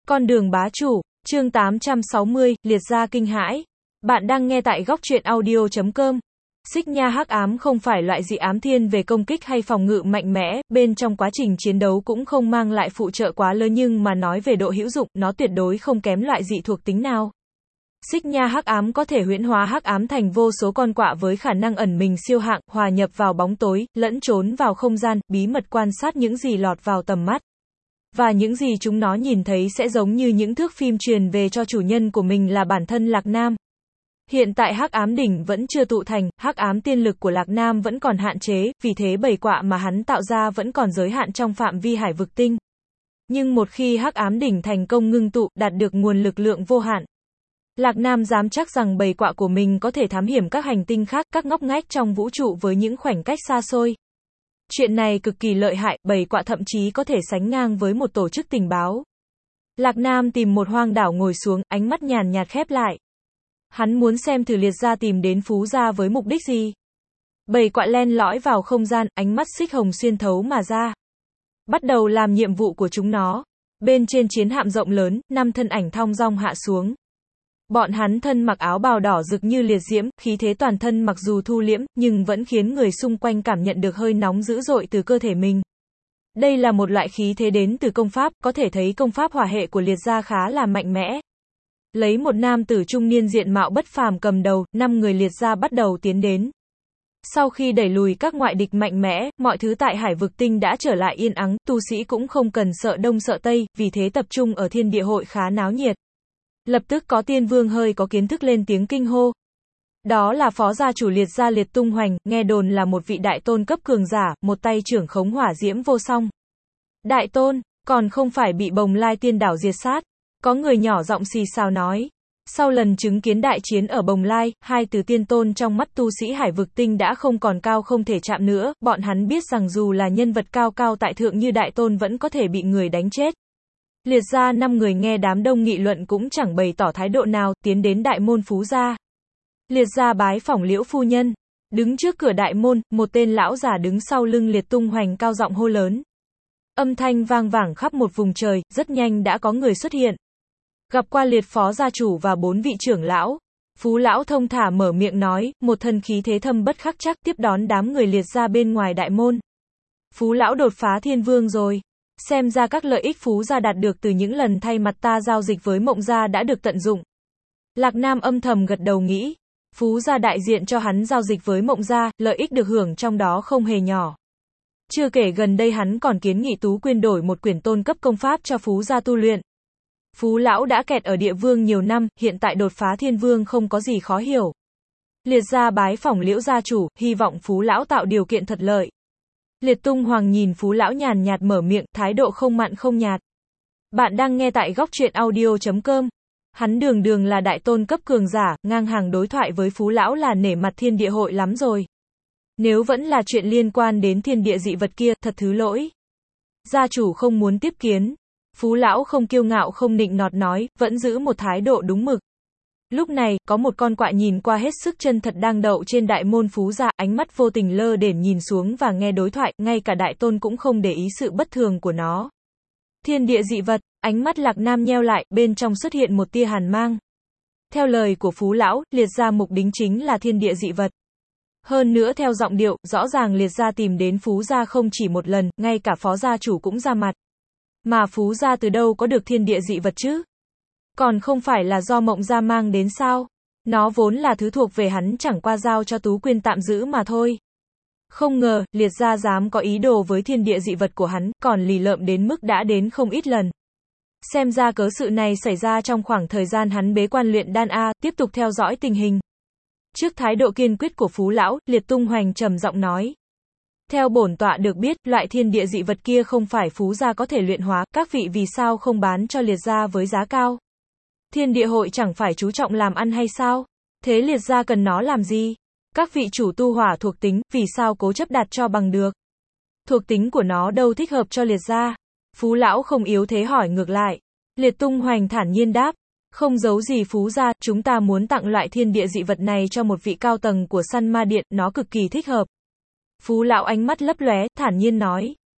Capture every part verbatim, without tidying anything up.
Con đường bá chủ, chương tám trăm sáu mươi, liệt gia kinh hãi. Bạn đang nghe tại góc truyện audio chấm com. Xích nha hắc ám không phải loại dị ám thiên về công kích hay phòng ngự mạnh mẽ, bên trong quá trình chiến đấu cũng không mang lại phụ trợ quá lớn, nhưng mà nói về độ hữu dụng, nó tuyệt đối không kém loại dị thuộc tính nào. Xích nha hắc ám có thể huyễn hóa hắc ám thành vô số con quạ với khả năng ẩn mình siêu hạng, hòa nhập vào bóng tối, lẫn trốn vào không gian, bí mật quan sát những gì lọt vào tầm mắt. Và những gì chúng nó nhìn thấy sẽ giống như những thước phim truyền về cho chủ nhân của mình là bản thân Lạc Nam. Hiện tại hắc ám đỉnh vẫn chưa tụ thành, hắc ám tiên lực của Lạc Nam vẫn còn hạn chế, vì thế bầy quạ mà hắn tạo ra vẫn còn giới hạn trong phạm vi hải vực tinh. Nhưng một khi hắc ám đỉnh thành công ngưng tụ, đạt được nguồn lực lượng vô hạn, Lạc Nam dám chắc rằng bầy quạ của mình có thể thám hiểm các hành tinh khác, các ngóc ngách trong vũ trụ với những khoảnh cách xa xôi. Chuyện này cực kỳ lợi hại, bầy quạ thậm chí có thể sánh ngang với một tổ chức tình báo. Lạc Nam tìm một hoang đảo ngồi xuống, ánh mắt nhàn nhạt khép lại. Hắn muốn xem thử liệt gia tìm đến Phú gia với mục đích gì. Bầy quạ len lỏi vào không gian, ánh mắt xích hồng xuyên thấu mà ra. Bắt đầu làm nhiệm vụ của chúng nó. Bên trên chiến hạm rộng lớn, năm thân ảnh thong dong hạ xuống. Bọn hắn thân mặc áo bào đỏ rực như liệt diễm, khí thế toàn thân mặc dù thu liễm, nhưng vẫn khiến người xung quanh cảm nhận được hơi nóng dữ dội từ cơ thể mình. Đây là một loại khí thế đến từ công pháp, có thể thấy công pháp hỏa hệ của liệt gia khá là mạnh mẽ. Lấy một nam tử trung niên diện mạo bất phàm cầm đầu, năm người liệt gia bắt đầu tiến đến. Sau khi đẩy lùi các ngoại địch mạnh mẽ, mọi thứ tại hải vực tinh đã trở lại yên ắng, tu sĩ cũng không cần sợ đông sợ tây, vì thế tập trung ở thiên địa hội khá náo nhiệt. Lập tức có tiên vương hơi có kiến thức lên tiếng kinh hô. Đó là phó gia chủ liệt gia Liệt Tung Hoành, nghe đồn là một vị đại tôn cấp cường giả, một tay trưởng khống hỏa diễm vô song. Đại tôn, còn không phải bị Bồng Lai tiên đảo diệt sát. Có người nhỏ giọng xì xào nói. Sau lần chứng kiến đại chiến ở Bồng Lai, hai từ tiên tôn trong mắt tu sĩ hải vực tinh đã không còn cao không thể chạm nữa, bọn hắn biết rằng dù là nhân vật cao cao tại thượng như đại tôn vẫn có thể bị người đánh chết. Liệt gia năm người nghe đám đông nghị luận cũng chẳng bày tỏ thái độ nào, tiến đến đại môn Phú gia. Liệt gia bái phỏng Liễu phu nhân. Đứng trước cửa đại môn, một tên lão già đứng sau lưng Liệt Tung Hoành cao giọng hô lớn. Âm thanh vang vẳng khắp một vùng trời, rất nhanh đã có người xuất hiện. Gặp qua Liệt phó gia chủ và bốn vị trưởng lão. Phú lão thông thả mở miệng nói, một thân khí thế thâm bất khắc chắc tiếp đón đám người Liệt gia bên ngoài đại môn. Phú lão đột phá thiên vương rồi. Xem ra các lợi ích Phú gia đạt được từ những lần thay mặt ta giao dịch với Mộng gia đã được tận dụng. Lạc Nam âm thầm gật đầu nghĩ. Phú gia đại diện cho hắn giao dịch với Mộng gia, lợi ích được hưởng trong đó không hề nhỏ. Chưa kể gần đây hắn còn kiến nghị Tú Quyên đổi một quyển tôn cấp công pháp cho Phú gia tu luyện. Phú lão đã kẹt ở địa vương nhiều năm, hiện tại đột phá thiên vương không có gì khó hiểu. Liệt gia bái phỏng Liễu gia chủ, hy vọng Phú lão tạo điều kiện thật lợi. Liệt Tung Hoàng nhìn Phú lão nhàn nhạt mở miệng, thái độ không mặn không nhạt. Bạn đang nghe tại góc truyện audio chấm com. Hắn đường đường là đại tôn cấp cường giả, ngang hàng đối thoại với Phú lão là nể mặt thiên địa hội lắm rồi. Nếu vẫn là chuyện liên quan đến thiên địa dị vật kia, thật thứ lỗi. Gia chủ không muốn tiếp kiến. Phú lão không kiêu ngạo không nịnh nọt nói, vẫn giữ một thái độ đúng mực. Lúc này, có một con quạ nhìn qua hết sức chân thật đang đậu trên đại môn Phú gia, ánh mắt vô tình lơ đễnh nhìn xuống và nghe đối thoại, ngay cả đại tôn cũng không để ý sự bất thường của nó. Thiên địa dị vật, ánh mắt Lạc Nam nheo lại, bên trong xuất hiện một tia hàn mang. Theo lời của Phú lão, liệt gia mục đích chính là thiên địa dị vật. Hơn nữa theo giọng điệu, rõ ràng liệt gia tìm đến Phú gia không chỉ một lần, ngay cả phó gia chủ cũng ra mặt. Mà Phú gia từ đâu có được thiên địa dị vật chứ? Còn không phải là do Mộng gia mang đến sao? Nó vốn là thứ thuộc về hắn, chẳng qua giao cho Tú Quyên tạm giữ mà thôi. Không ngờ, liệt gia dám có ý đồ với thiên địa dị vật của hắn, còn lì lợm đến mức đã đến không ít lần. Xem ra cớ sự này xảy ra trong khoảng thời gian hắn bế quan luyện đan A, tiếp tục theo dõi tình hình. Trước thái độ kiên quyết của Phú lão, Liệt Tung Hoành trầm giọng nói. Theo bổn tọa được biết, loại thiên địa dị vật kia không phải Phú gia có thể luyện hóa, các vị vì sao không bán cho liệt gia với giá cao? Thiên địa hội chẳng phải chú trọng làm ăn hay sao? Thế liệt gia cần nó làm gì? Các vị chủ tu hỏa thuộc tính, vì sao cố chấp đặt cho bằng được? Thuộc tính của nó đâu thích hợp cho liệt gia? Phú lão không yếu thế hỏi ngược lại. Liệt Tung Hoành thản nhiên đáp. Không giấu gì Phú gia, chúng ta muốn tặng loại thiên địa dị vật này cho một vị cao tầng của Săn Ma Điện, nó cực kỳ thích hợp. Phú lão ánh mắt lấp lóe, thản nhiên nói.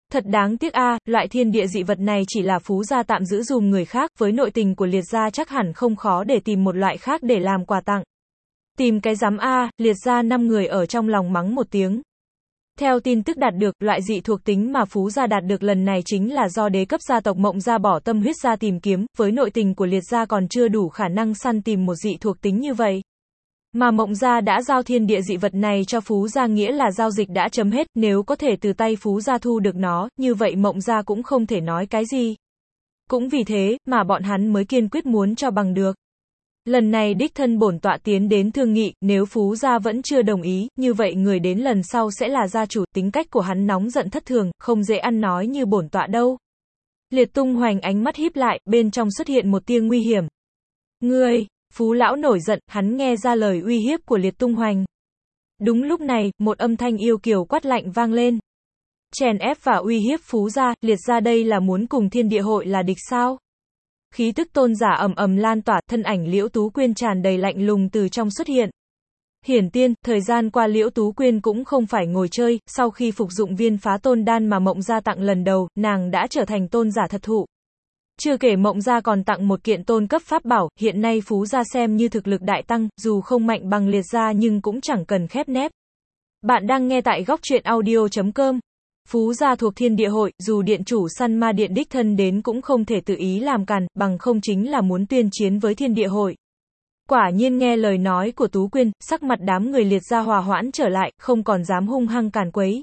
Thật đáng tiếc a, loại thiên địa dị vật này chỉ là Phú gia tạm giữ dùm người khác, với nội tình của Liệt gia chắc hẳn không khó để tìm một loại khác để làm quà tặng. Tìm cái rắm a, Liệt gia năm người ở trong lòng mắng một tiếng. Theo tin tức đạt được, loại dị thuộc tính mà Phú gia đạt được lần này chính là do đế cấp gia tộc Mộng gia bỏ tâm huyết ra tìm kiếm, với nội tình của Liệt gia còn chưa đủ khả năng săn tìm một dị thuộc tính như vậy. Mà Mộng gia đã giao thiên địa dị vật này cho Phú gia nghĩa là giao dịch đã chấm hết, nếu có thể từ tay Phú gia thu được nó, như vậy Mộng gia cũng không thể nói cái gì. Cũng vì thế, mà bọn hắn mới kiên quyết muốn cho bằng được. Lần này đích thân bổn tọa tiến đến thương nghị, nếu Phú gia vẫn chưa đồng ý, như vậy người đến lần sau sẽ là gia chủ, tính cách của hắn nóng giận thất thường, không dễ ăn nói như bổn tọa đâu. Liệt Tung Hoành ánh mắt híp lại, bên trong xuất hiện một tia nguy hiểm. Ngươi, Phú lão nổi giận, hắn nghe ra lời uy hiếp của Liệt Tung Hoành. Đúng lúc này, một âm thanh yêu kiều quát lạnh vang lên. Chèn ép và uy hiếp Phú gia, Liệt gia đây là muốn cùng thiên địa hội là địch sao? Khí tức tôn giả ầm ầm lan tỏa, thân ảnh Liễu Tú Quyên tràn đầy lạnh lùng từ trong xuất hiện. Hiển tiên, thời gian qua Liễu Tú Quyên cũng không phải ngồi chơi, sau khi phục dụng viên phá tôn đan mà Mộng gia tặng lần đầu, nàng đã trở thành tôn giả thật thụ. Chưa kể Mộng gia còn tặng một kiện tôn cấp pháp bảo, hiện nay Phú gia xem như thực lực đại tăng, dù không mạnh bằng Liệt gia nhưng cũng chẳng cần khép nép. Bạn đang nghe tại góc truyện audio chấm com. Phú gia thuộc thiên địa hội, dù điện chủ săn ma điện đích thân đến cũng không thể tự ý làm càn, bằng không chính là muốn tuyên chiến với thiên địa hội. Quả nhiên nghe lời nói của Tú Quyên, sắc mặt đám người Liệt gia hòa hoãn trở lại, không còn dám hung hăng càn quấy.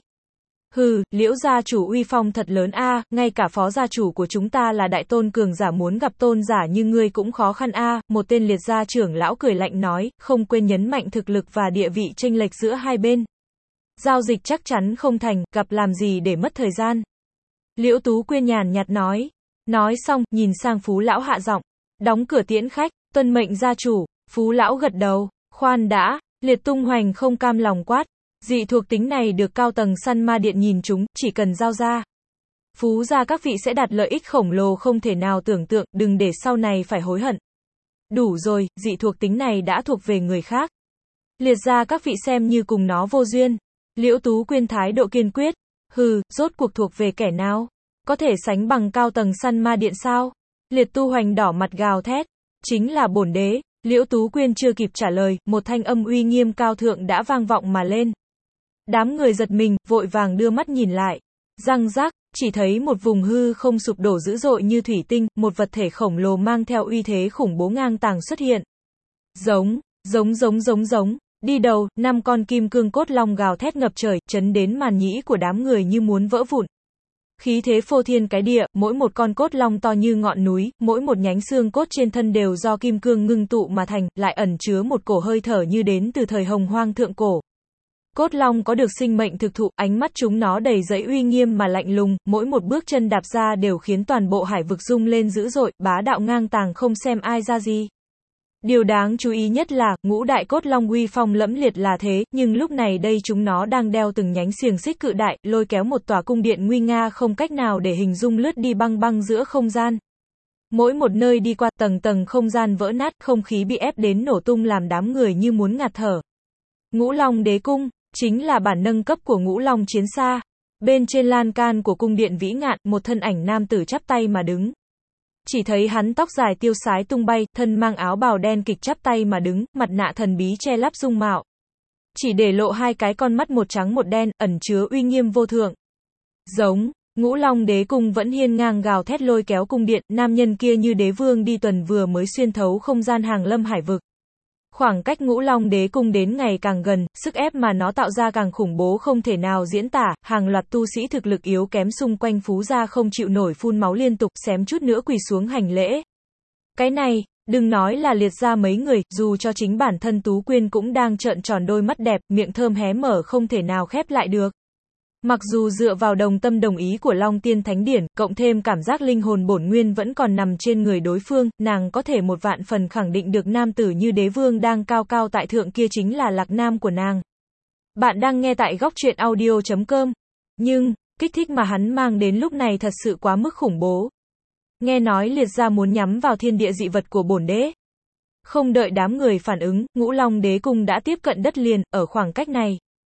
Hừ, Liễu gia chủ uy phong thật lớn a, à, ngay cả phó gia chủ của chúng ta là đại tôn cường giả muốn gặp tôn giả như ngươi cũng khó khăn a, à. Một tên Liệt gia trưởng lão cười lạnh nói, không quên nhấn mạnh thực lực và địa vị chênh lệch giữa hai bên. Giao dịch chắc chắn không thành, gặp làm gì để mất thời gian. Liễu Tú Quyên nhàn nhạt nói. Nói xong, nhìn sang Phú lão hạ giọng. Đóng cửa tiễn khách, tuân mệnh gia chủ. Phú lão gật đầu. Khoan đã, Liệt Tung Hoành không cam lòng quát. Dị thuộc tính này được cao tầng săn ma điện nhìn chúng, chỉ cần giao ra. Phú gia các vị sẽ đạt lợi ích khổng lồ không thể nào tưởng tượng, đừng để sau này phải hối hận. Đủ rồi, dị thuộc tính này đã thuộc về người khác. Liệt gia các vị xem như cùng nó vô duyên. Liễu Tú Quyên thái độ kiên quyết. Hừ, rốt cuộc thuộc về kẻ nào? Có thể sánh bằng cao tầng săn ma điện sao? Liệt Tu Hoành đỏ mặt gào thét. Chính là bổn đế. Liễu Tú Quyên chưa kịp trả lời, một thanh âm uy nghiêm cao thượng đã vang vọng mà lên. Đám người giật mình, vội vàng đưa mắt nhìn lại. Răng rác, chỉ thấy một vùng hư không sụp đổ dữ dội như thủy tinh, một vật thể khổng lồ mang theo uy thế khủng bố ngang tàng xuất hiện. Giống, giống giống giống giống. Đi đầu, năm con kim cương cốt long gào thét ngập trời, chấn đến màn nhĩ của đám người như muốn vỡ vụn. Khí thế phô thiên cái địa, mỗi một con cốt long to như ngọn núi, mỗi một nhánh xương cốt trên thân đều do kim cương ngưng tụ mà thành, lại ẩn chứa một cổ hơi thở như đến từ thời hồng hoang thượng cổ. Cốt long có được sinh mệnh thực thụ, ánh mắt chúng nó đầy dẫy uy nghiêm mà lạnh lùng, mỗi một bước chân đạp ra đều khiến toàn bộ hải vực rung lên dữ dội, bá đạo ngang tàng không xem ai ra gì. Điều đáng chú ý nhất là, ngũ đại cốt long uy phong lẫm liệt là thế, nhưng lúc này đây chúng nó đang đeo từng nhánh xiềng xích cự đại, lôi kéo một tòa cung điện nguy nga không cách nào để hình dung lướt đi băng băng giữa không gian. Mỗi một nơi đi qua, tầng tầng không gian vỡ nát, không khí bị ép đến nổ tung làm đám người như muốn ngạt thở. Ngũ Long Đế Cung, chính là bản nâng cấp của Ngũ Long Chiến Xa. Bên trên lan can của cung điện vĩ ngạn, một thân ảnh nam tử chắp tay mà đứng. Chỉ thấy hắn tóc dài tiêu sái tung bay, thân mang áo bào đen kịch chắp tay mà đứng, mặt nạ thần bí che lấp dung mạo. Chỉ để lộ hai cái con mắt một trắng một đen, ẩn chứa uy nghiêm vô thượng. Giống, Ngũ Long Đế Cung vẫn hiên ngang gào thét lôi kéo cung điện, nam nhân kia như đế vương đi tuần vừa mới xuyên thấu không gian hàng lâm hải vực. Khoảng cách Ngũ Long Đế Cung đến ngày càng gần, sức ép mà nó tạo ra càng khủng bố không thể nào diễn tả, hàng loạt tu sĩ thực lực yếu kém xung quanh Phú gia không chịu nổi phun máu liên tục, xém chút nữa quỳ xuống hành lễ. Cái này, đừng nói là Liệt gia mấy người, dù cho chính bản thân Tú Quyên cũng đang trợn tròn đôi mắt đẹp, miệng thơm hé mở không thể nào khép lại được. Mặc dù dựa vào đồng tâm đồng ý của Long Tiên Thánh Điển, cộng thêm cảm giác linh hồn bổn nguyên vẫn còn nằm trên người đối phương, nàng có thể một vạn phần khẳng định được nam tử như đế vương đang cao cao tại thượng kia chính là Lạc Nam của nàng. Bạn đang nghe tại góc truyện audio chấm com. Nhưng, kích thích mà hắn mang đến lúc này thật sự quá mức khủng bố. Nghe nói Liệt gia muốn nhắm vào thiên địa dị vật của bổn đế. Không đợi đám người phản ứng, Ngũ Long Đế Cung đã tiếp cận đất liền, ở khoảng cách này.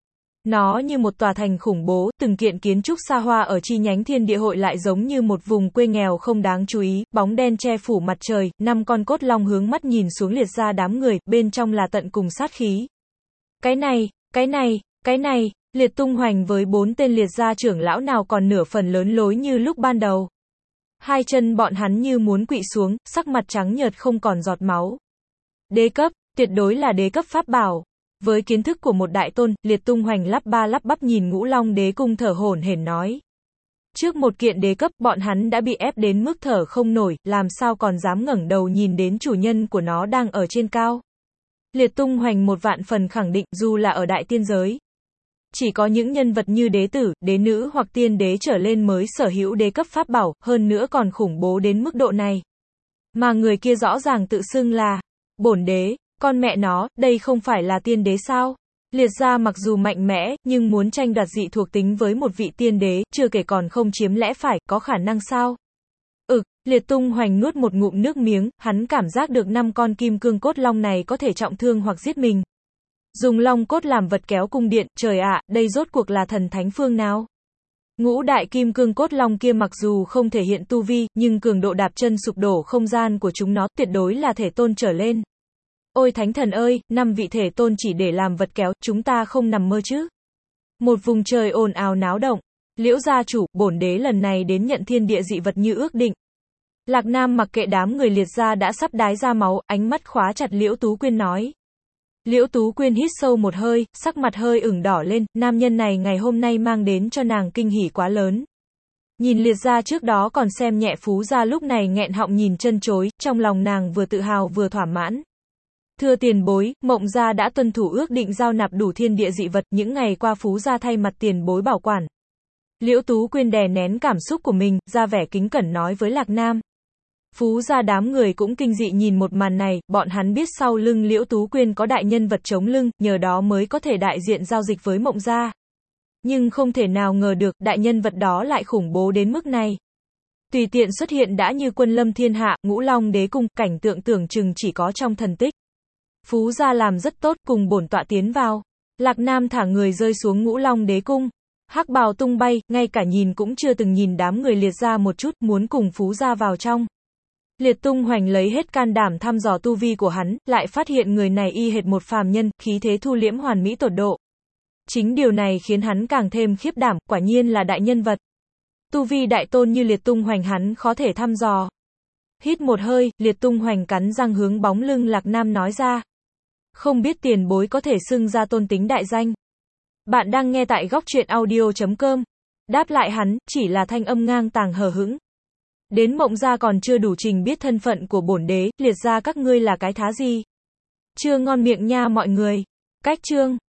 Nó như một tòa thành khủng bố, từng kiện kiến trúc xa hoa ở chi nhánh thiên địa hội lại giống như một vùng quê nghèo không đáng chú ý, bóng đen che phủ mặt trời, năm con cốt long hướng mắt nhìn xuống liệt ra đám người, bên trong là tận cùng sát khí. Cái này, cái này, cái này, Liệt tung hoành với bốn tên liệt gia trưởng lão nào còn nửa phần lớn lối như lúc ban đầu. Hai chân bọn hắn như muốn quỵ xuống, sắc mặt trắng nhợt không còn giọt máu. Đế cấp, tuyệt đối là đế cấp pháp bảo. Với kiến thức của một đại tôn, Liệt tung hoành lắp ba lắp bắp nhìn Ngũ Long đế cung thở hổn hển nói. Trước một kiện đế cấp, bọn hắn đã bị ép đến mức thở không nổi, làm sao còn dám ngẩng đầu nhìn đến chủ nhân của nó đang ở trên cao. Liệt tung hoành một vạn phần khẳng định, dù là ở đại tiên giới, chỉ có những nhân vật như đế tử, đế nữ hoặc tiên đế trở lên mới sở hữu đế cấp pháp bảo, hơn nữa còn khủng bố đến mức độ này. Mà người kia rõ ràng tự xưng là bổn đế, con mẹ nó, đây không phải là tiên đế sao? Liệt gia mặc dù mạnh mẽ, nhưng muốn tranh đoạt dị thuộc tính với một vị tiên đế, chưa kể còn không chiếm lẽ phải, có khả năng sao? Ực, Liệt tung hoành nuốt một ngụm nước miếng, hắn cảm giác được năm con kim cương cốt long này có thể trọng thương hoặc giết mình. Dùng long cốt làm vật kéo cung điện, trời ạ, đây rốt cuộc là thần thánh phương nào? Ngũ đại kim cương cốt long kia mặc dù không thể hiện tu vi, nhưng cường độ đạp chân sụp đổ không gian của chúng nó tuyệt đối là thể tôn trở lên. Ôi thánh thần ơi, năm vị thể tôn chỉ để làm vật kéo, chúng ta không nằm mơ chứ? Một vùng trời ồn ào náo động. Liễu gia chủ, bổn đế lần này đến nhận thiên địa dị vật như ước định. Lạc Nam mặc kệ đám người liệt gia đã sắp đái ra máu, ánh mắt khóa chặt Liễu Tú Quyên nói. Liễu Tú Quyên hít sâu một hơi, sắc mặt hơi ửng đỏ lên, nam nhân này ngày hôm nay mang đến cho nàng kinh hỉ quá lớn. Nhìn liệt gia trước đó còn xem nhẹ Phú gia lúc này nghẹn họng nhìn chân chối, trong lòng nàng vừa tự hào vừa thỏa mãn. Thưa tiền bối, Mộng gia đã tuân thủ ước định giao nạp đủ thiên địa dị vật, những ngày qua Phú gia thay mặt tiền bối bảo quản. Liễu Tú Quyên đè nén cảm xúc của mình, ra vẻ kính cẩn nói với Lạc Nam. Phú gia đám người cũng kinh dị nhìn một màn này, bọn hắn biết sau lưng Liễu Tú Quyên có đại nhân vật chống lưng, nhờ đó mới có thể đại diện giao dịch với Mộng gia. Nhưng không thể nào ngờ được, đại nhân vật đó lại khủng bố đến mức này. Tùy tiện xuất hiện đã như quân lâm thiên hạ, Ngũ Long đế cung, cảnh tượng tưởng chừng chỉ có trong thần tích. Phú gia làm rất tốt, cùng bổn tọa tiến vào. Lạc Nam thả người rơi xuống Ngũ Long đế cung. Hắc bào tung bay, ngay cả nhìn cũng chưa từng nhìn đám người liệt gia một chút, muốn cùng Phú gia vào trong. Liệt tung hoành lấy hết can đảm thăm dò tu vi của hắn, lại phát hiện người này y hệt một phàm nhân, khí thế thu liễm hoàn mỹ tột độ. Chính điều này khiến hắn càng thêm khiếp đảm, quả nhiên là đại nhân vật. Tu vi đại tôn như liệt tung hoành hắn khó thể thăm dò. Hít một hơi, liệt tung hoành cắn răng hướng bóng lưng Lạc Nam nói ra. Không biết tiền bối có thể xưng ra tôn tính đại danh. Bạn đang nghe tại góc truyện audio chấm com. Đáp lại hắn, chỉ là thanh âm ngang tàng hờ hững. Đến Mộng gia còn chưa đủ trình biết thân phận của bổn đế, liệt gia các ngươi là cái thá gì? Chưa ngon miệng nha mọi người. Cách chương.